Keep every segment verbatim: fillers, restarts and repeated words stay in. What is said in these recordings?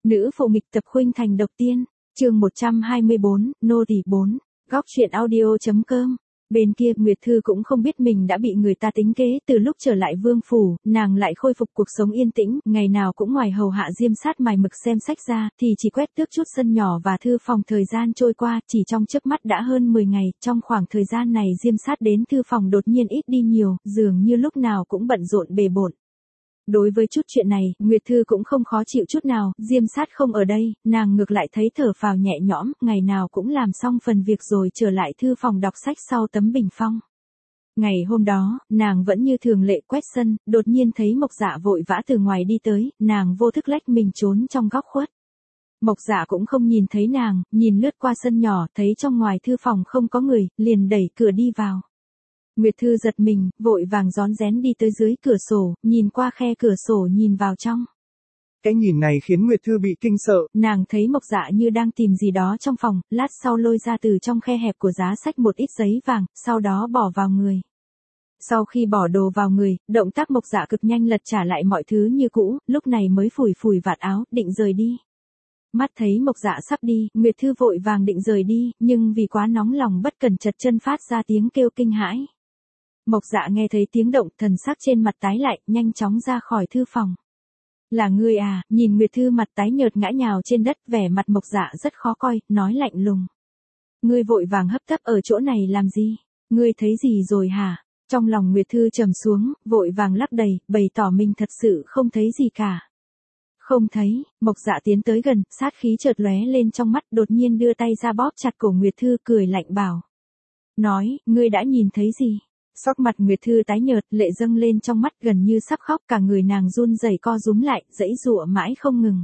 Nữ phụ nghịch tập khuynh thành độc tiên, chương một trăm hai mươi bốn, nô tỳ bốn, góc truyện audio.com. Bên kia Nguyệt Thư cũng không biết mình đã bị người ta tính kế, từ lúc trở lại vương phủ, nàng lại khôi phục cuộc sống yên tĩnh, ngày nào cũng ngoài hầu hạ Diêm Sát mài mực xem sách ra, thì chỉ quét tước chút sân nhỏ và thư phòng. Thời gian trôi qua, chỉ trong chớp mắt đã hơn mười ngày, trong khoảng thời gian này Diêm Sát đến thư phòng đột nhiên ít đi nhiều, dường như lúc nào cũng bận rộn bề bộn. Đối với chút chuyện này, Nguyệt Thư cũng không khó chịu chút nào, Diêm Sát không ở đây, nàng ngược lại thấy thở phào nhẹ nhõm, ngày nào cũng làm xong phần việc rồi trở lại thư phòng đọc sách sau tấm bình phong. Ngày hôm đó, nàng vẫn như thường lệ quét sân, đột nhiên thấy Mộc Dạ vội vã từ ngoài đi tới, nàng vô thức lách mình trốn trong góc khuất. Mộc Dạ cũng không nhìn thấy nàng, nhìn lướt qua sân nhỏ, thấy trong ngoài thư phòng không có người, liền đẩy cửa đi vào. Nguyệt Thư giật mình, vội vàng rón rén đi tới dưới cửa sổ, nhìn qua khe cửa sổ nhìn vào trong. Cái nhìn này khiến Nguyệt Thư bị kinh sợ. Nàng thấy Mộc Dạ như đang tìm gì đó trong phòng, lát sau lôi ra từ trong khe hẹp của giá sách một ít giấy vàng, sau đó bỏ vào người. Sau khi bỏ đồ vào người, động tác Mộc Dạ cực nhanh lật trả lại mọi thứ như cũ, lúc này mới phủi phủi vạt áo, định rời đi. Mắt thấy Mộc Dạ sắp đi, Nguyệt Thư vội vàng định rời đi, nhưng vì quá nóng lòng bất cẩn chật chân phát ra tiếng kêu kinh hãi. Mộc Dạ nghe thấy tiếng động, thần sắc trên mặt tái lại, nhanh chóng ra khỏi thư phòng. Là ngươi à? Nhìn Nguyệt Thư mặt tái nhợt ngã nhào trên đất, vẻ mặt Mộc Dạ rất khó coi, nói lạnh lùng. Ngươi vội vàng hấp tấp ở chỗ này làm gì? Ngươi thấy gì rồi hả? Trong lòng Nguyệt Thư trầm xuống, vội vàng lắc đầy, bày tỏ mình thật sự không thấy gì cả. Không thấy. Mộc Dạ tiến tới gần, sát khí chợt lóe lên trong mắt, đột nhiên đưa tay ra bóp chặt cổ Nguyệt Thư, cười lạnh bảo. Nói, ngươi đã nhìn thấy gì? Sắc mặt Nguyệt Thư tái nhợt, lệ dâng lên trong mắt, gần như sắp khóc, cả người nàng run rẩy co rúm lại, giãy giụa mãi không ngừng.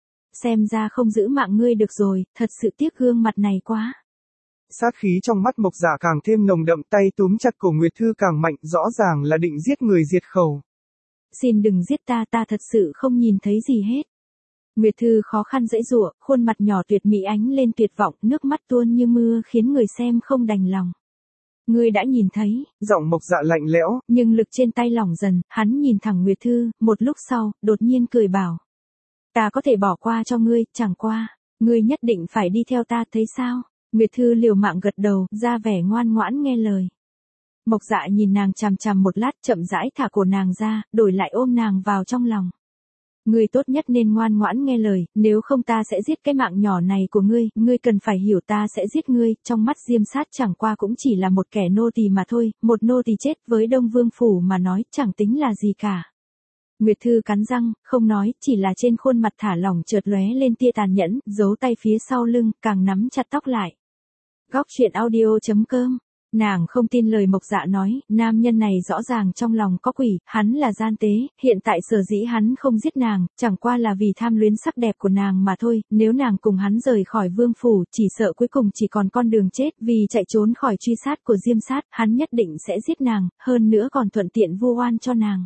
Xem ra không giữ mạng ngươi được rồi, thật sự tiếc gương mặt này quá. Sát khí trong mắt Mộc Dạ càng thêm nồng đậm, tay túm chặt cổ Nguyệt Thư càng mạnh, rõ ràng là định giết người diệt khẩu. Xin đừng giết ta, ta thật sự không nhìn thấy gì hết. Nguyệt Thư khó khăn giãy giụa, khuôn mặt nhỏ tuyệt mỹ ánh lên tuyệt vọng, nước mắt tuôn như mưa khiến người xem không đành lòng. Ngươi đã nhìn thấy. Giọng Mộc Dạ lạnh lẽo, nhưng lực trên tay lỏng dần, hắn nhìn thẳng Nguyệt Thư, một lúc sau, đột nhiên cười bảo. Ta có thể bỏ qua cho ngươi, chẳng qua, ngươi nhất định phải đi theo ta, thấy sao? Nguyệt Thư liều mạng gật đầu, ra vẻ ngoan ngoãn nghe lời. Mộc Dạ nhìn nàng chằm chằm một lát, chậm rãi thả cổ nàng ra, đổi lại ôm nàng vào trong lòng. Ngươi tốt nhất nên ngoan ngoãn nghe lời, nếu không ta sẽ giết cái mạng nhỏ này của ngươi, ngươi cần phải hiểu ta sẽ giết ngươi. Trong mắt Diêm Sát chẳng qua cũng chỉ là một kẻ nô tỳ mà thôi, một nô tỳ chết với Đông Vương phủ mà nói chẳng tính là gì cả. Nguyệt Thư cắn răng, không nói, chỉ là trên khuôn mặt thả lỏng chợt lóe lên tia tàn nhẫn, giấu tay phía sau lưng, càng nắm chặt tóc lại. Góc truyện audio.com. Nàng không tin lời Mộc Dạ nói, nam nhân này rõ ràng trong lòng có quỷ, hắn là gian tế, hiện tại sở dĩ hắn không giết nàng, chẳng qua là vì tham luyến sắc đẹp của nàng mà thôi, nếu nàng cùng hắn rời khỏi vương phủ, chỉ sợ cuối cùng chỉ còn con đường chết, vì chạy trốn khỏi truy sát của Diêm Sát, hắn nhất định sẽ giết nàng, hơn nữa còn thuận tiện vu oan cho nàng.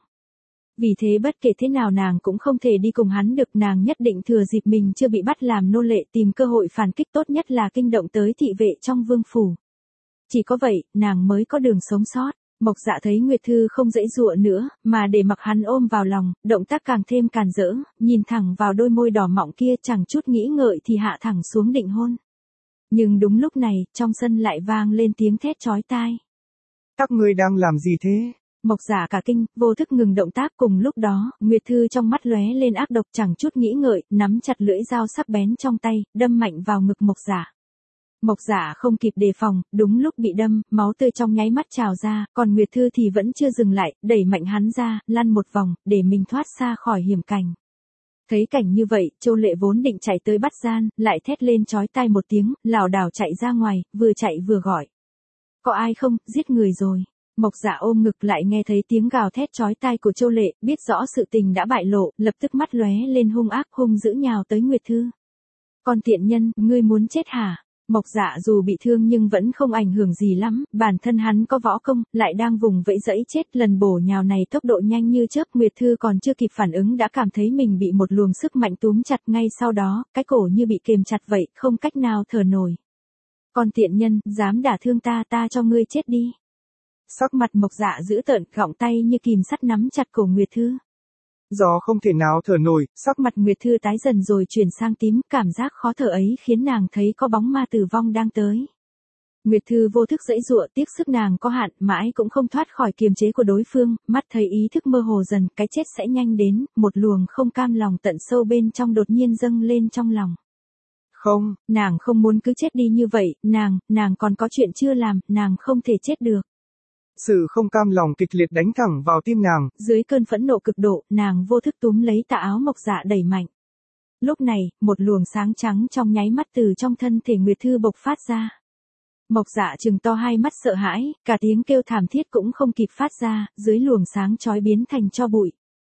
Vì thế bất kể thế nào nàng cũng không thể đi cùng hắn được, nàng nhất định thừa dịp mình chưa bị bắt làm nô lệ tìm cơ hội phản kích, tốt nhất là kinh động tới thị vệ trong vương phủ. Chỉ có vậy, nàng mới có đường sống sót. Mộc Dạ thấy Nguyệt Thư không giãy giụa nữa, mà để mặc hắn ôm vào lòng, động tác càng thêm càn rỡ, nhìn thẳng vào đôi môi đỏ mọng kia, chẳng chút nghĩ ngợi thì hạ thẳng xuống định hôn. Nhưng đúng lúc này, trong sân lại vang lên tiếng thét chói tai. Các ngươi đang làm gì thế? Mộc Dạ cả kinh, vô thức ngừng động tác, cùng lúc đó, Nguyệt Thư trong mắt lóe lên ác độc, chẳng chút nghĩ ngợi, nắm chặt lưỡi dao sắc bén trong tay, đâm mạnh vào ngực Mộc Dạ. Mộc Dạ không kịp đề phòng, đúng lúc bị đâm, máu tươi trong nháy mắt trào ra, còn Nguyệt Thư thì vẫn chưa dừng lại, đẩy mạnh hắn ra, lăn một vòng, để mình thoát xa khỏi hiểm cảnh. Thấy cảnh như vậy, Châu Lệ vốn định chạy tới bắt gian, lại thét lên chói tai một tiếng, lảo đảo chạy ra ngoài, vừa chạy vừa gọi. Có ai không, giết người rồi. Mộc Dạ ôm ngực lại nghe thấy tiếng gào thét chói tai của Châu Lệ, biết rõ sự tình đã bại lộ, lập tức mắt lóe lên hung ác, hung dữ nhào tới Nguyệt Thư. Con tiện nhân, ngươi muốn chết hả? Mộc Dạ dù bị thương nhưng vẫn không ảnh hưởng gì lắm, bản thân hắn có võ công, lại đang vùng vẫy dẫy chết, lần bổ nhào này tốc độ nhanh như chớp, Nguyệt Thư còn chưa kịp phản ứng đã cảm thấy mình bị một luồng sức mạnh túm chặt, ngay sau đó, cái cổ như bị kềm chặt vậy, không cách nào thở nổi. Con tiện nhân, dám đả thương ta, ta cho ngươi chết đi. Sắc mặt Mộc Dạ dữ tợn, gọng tay như kìm sắt nắm chặt cổ Nguyệt Thư. Gió không thể nào thở nổi, sắc Mặt Nguyệt Thư tái dần rồi chuyển sang tím, cảm giác khó thở ấy khiến nàng thấy có bóng ma tử vong đang tới. Nguyệt Thư vô thức giãy giụa, tiếc sức nàng có hạn, mãi cũng không thoát khỏi kiềm chế của đối phương, mắt thấy ý thức mơ hồ dần, cái chết sẽ nhanh đến, một luồng không cam lòng tận sâu bên trong đột nhiên dâng lên trong lòng. Không, nàng không muốn cứ chết đi như vậy, nàng, nàng còn có chuyện chưa làm, nàng không thể chết được. Sự không cam lòng kịch liệt đánh thẳng vào tim nàng. Dưới cơn phẫn nộ cực độ, nàng vô thức túm lấy tà áo Mộc Dạ đẩy mạnh. Lúc này, một luồng sáng trắng trong nháy mắt từ trong thân thể Nguyệt Thư bộc phát ra. Mộc Dạ trừng to hai mắt sợ hãi, cả tiếng kêu thảm thiết cũng không kịp phát ra, dưới luồng sáng chói biến thành tro bụi.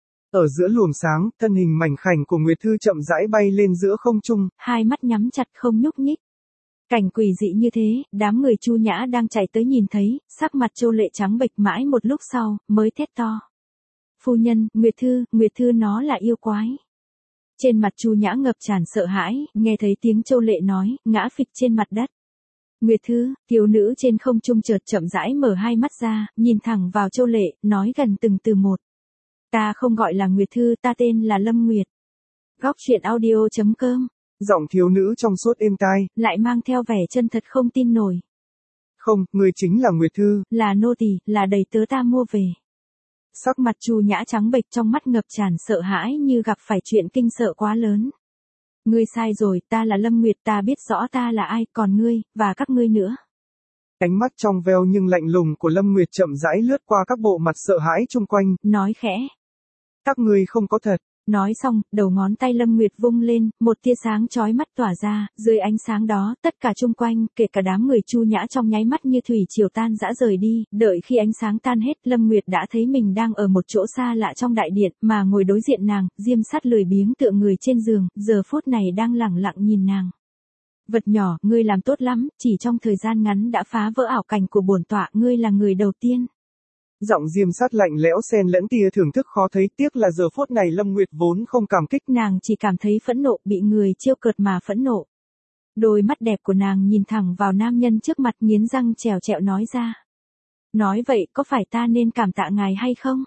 Ở giữa luồng sáng, thân hình mảnh khảnh của Nguyệt Thư chậm rãi bay lên giữa không trung, hai mắt nhắm chặt không nhúc nhích. Cảnh quỷ dị như thế, đám người Chu Nhã đang chạy tới nhìn thấy, sắc mặt Châu Lệ trắng bệch mãi một lúc sau, mới thét to. Phu nhân, Nguyệt Thư, Nguyệt Thư nó là yêu quái. Trên mặt Chu Nhã ngập tràn sợ hãi, nghe thấy tiếng Châu Lệ nói, ngã phịch trên mặt đất. Nguyệt Thư, thiếu nữ trên không trung chợt chậm rãi mở hai mắt ra, nhìn thẳng vào Châu Lệ, nói gần từng từ một. Ta không gọi là Nguyệt Thư, ta tên là Lâm Nguyệt. Góc truyện audio chấm com. Giọng thiếu nữ trong suốt êm tai, lại mang theo vẻ chân thật không tin nổi. Không, người chính là Nguyệt Thư. Là nô tỳ, là đầy tớ ta mua về. Sắc mặt Chu Nhã trắng bệch, trong mắt ngập tràn sợ hãi như gặp phải chuyện kinh sợ quá lớn. Ngươi sai rồi, ta là Lâm Nguyệt, ta biết rõ ta là ai, còn ngươi, và các ngươi nữa. Ánh mắt trong veo nhưng lạnh lùng của Lâm Nguyệt chậm rãi lướt qua các bộ mặt sợ hãi chung quanh, nói khẽ. Các ngươi không có thật. Nói xong, đầu ngón tay Lâm Nguyệt vung lên, một tia sáng chói mắt tỏa ra, dưới ánh sáng đó, tất cả chung quanh, kể cả đám người Chu Nhã trong nháy mắt như thủy triều tan rã rời đi, đợi khi ánh sáng tan hết, Lâm Nguyệt đã thấy mình đang ở một chỗ xa lạ trong đại điện, mà ngồi đối diện nàng, Diêm Sát lười biếng tựa người trên giường, giờ phút này đang lẳng lặng nhìn nàng. Vật nhỏ, ngươi làm tốt lắm, chỉ trong thời gian ngắn đã phá vỡ ảo cảnh của bổn tọa, ngươi là người đầu tiên. Giọng Diêm Sát lạnh lẽo xen lẫn tia thưởng thức khó thấy, tiếc là giờ phút này Lâm Nguyệt vốn không cảm kích, nàng chỉ cảm thấy phẫn nộ, bị người trêu cợt mà phẫn nộ. Đôi mắt đẹp của nàng nhìn thẳng vào nam nhân trước mặt, nghiến răng trèo trẹo nói ra. Nói vậy, có phải ta nên cảm tạ ngài hay không?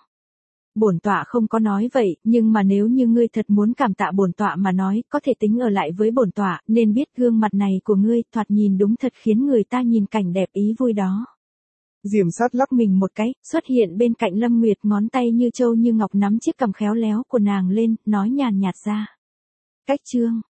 Bổn tọa không có nói vậy, nhưng mà nếu như ngươi thật muốn cảm tạ bổn tọa mà nói, có thể tính ở lại với bổn tọa, nên biết gương mặt này của ngươi, thoạt nhìn đúng thật khiến người ta nhìn cảnh đẹp ý vui đó. Diêm Sát lắc mình một cái, xuất hiện bên cạnh Lâm Nguyệt, ngón tay như châu như ngọc nắm chiếc cằm khéo léo của nàng lên, nói nhàn nhạt ra. Cách chương